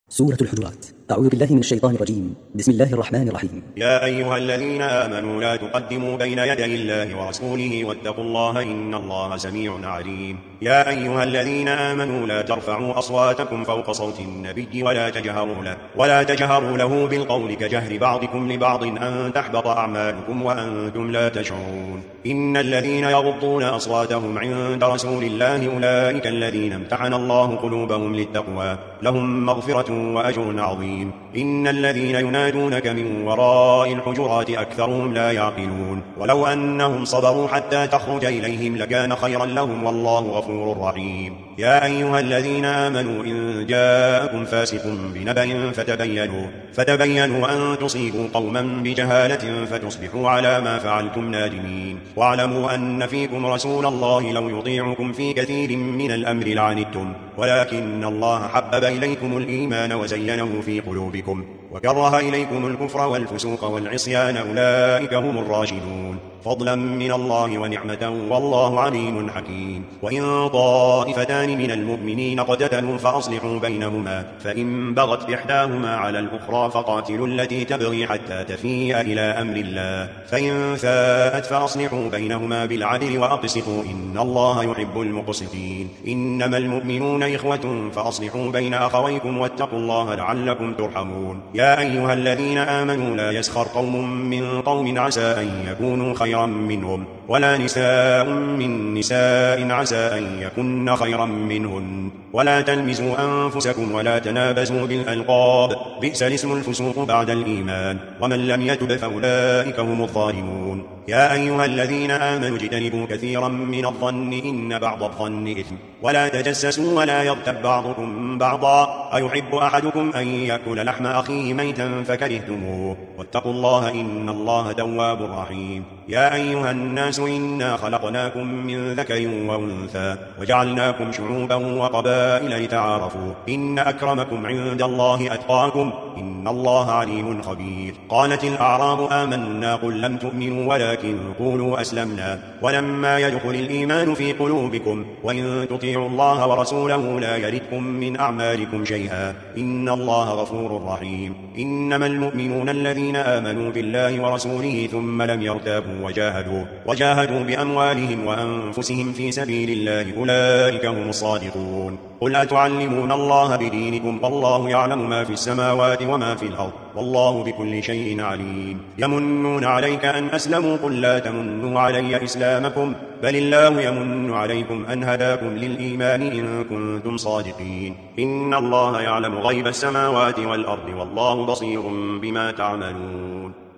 سورة الحجرات. أعوذ بالله من الشيطان الرجيم. بسم الله الرحمن الرحيم. يا أيها الذين آمنوا لا تقدموا بين يدي الله ورسوله واتقوا الله إن الله سميع عليم. يا أيها الذين آمنوا لا ترفعوا أصواتكم فوق صوت النبي ولا تجهروا له بالقول كجهر بعضكم لبعض أن تحبط أعمالكم وأنتم لا تشعرون. إن الذين يغضون أصواتهم عند رسول الله أولئك الذين امتحن الله قلوبهم للتقوى لهم مغفرة وأجر عظيم. إن الذين ينادونك من وراء الحجرات أكثرهم لا يعقلون. ولو أنهم صبروا حتى تخرج إليهم لكان خيرا لهم والله غفور رحيم. يا أيها الذين آمنوا إن جاءكم فاسق بنبأ فتبينوا أن تصيبوا قوما بجهالة فتصبحوا على ما فعلتم نادمين. واعلموا أن فيكم رسول الله لو يطيعكم في كثير من الأمر لعنتم ولكن الله حبب إليكم الإيمان وزينه في قلوبكم وكره إليكم الكفر والفسوق والعصيان أولئك هم الراشدون فضلا من الله ونعمة والله عليم حكيم. وإن طائفتان من المؤمنين اقتتلوا فأصلحوا بينهما فإن بغت إحداهما على الأخرى فقاتلوا التي تبغي حتى تفيء إلى أمر الله فإن فاءت فأصلحوا بينهما بالعدل وأقسطوا إن الله يحب المقسطين. إنما المؤمنون إخوة فأصلحوا بين أخويكم واتقوا الله لعلكم ترحمون. يا أيها الذين آمنوا لا يسخر قوم من قوم عسى أن يكونوا خيرا منهم ولا نساء من نساء عسى أن يكن خيرا منهن ولا تلمزوا أنفسكم ولا تنابزوا بالألقاب بئس الاسم الفسوق بعد الإيمان ومن لم يتب فأولئك هم الظالمون. يا أيها الذين آمنوا اجتنبوا كثيرا من الظن إن بعض الظن إثم ولا تجسسوا ولا يغتب بعضكم بعضا أيحب أحدكم أن يأكل لحم أخيه ميتا فكرهتموه واتقوا الله إن الله تواب رحيم. يا أيها الناس إنا خلقناكم من ذكر وأنثى وجعلناكم شعوبا وقبائل لتعارفوا إن أكرمكم عند الله أتقاكم إن الله عليم خبير. قالت الأعراب آمنا قل لم تؤمنوا ولكن قولوا أسلمنا ولما يدخل الإيمان في قلوبكم وإن تطيعوا الله ورسوله لا يلدكم من أعمالكم شيئا إن الله غفور رحيم. إنما المؤمنون الذين آمنوا بالله ورسوله ثم لم يرتابوا وجاهدوا بأموالهم وأنفسهم في سبيل الله أولئك هم الصادقون. قل أتعلمون الله بدينكم والله يعلم ما في السماوات وما في الأرض والله بكل شيء عليم. يمنون عليك أن أسلموا قل لا تمنوا علي إسلامكم بل الله يمن عليكم أن هداكم للإيمان إن كنتم صادقين. إن الله يعلم غيب السماوات والأرض والله بصير بما تعملون.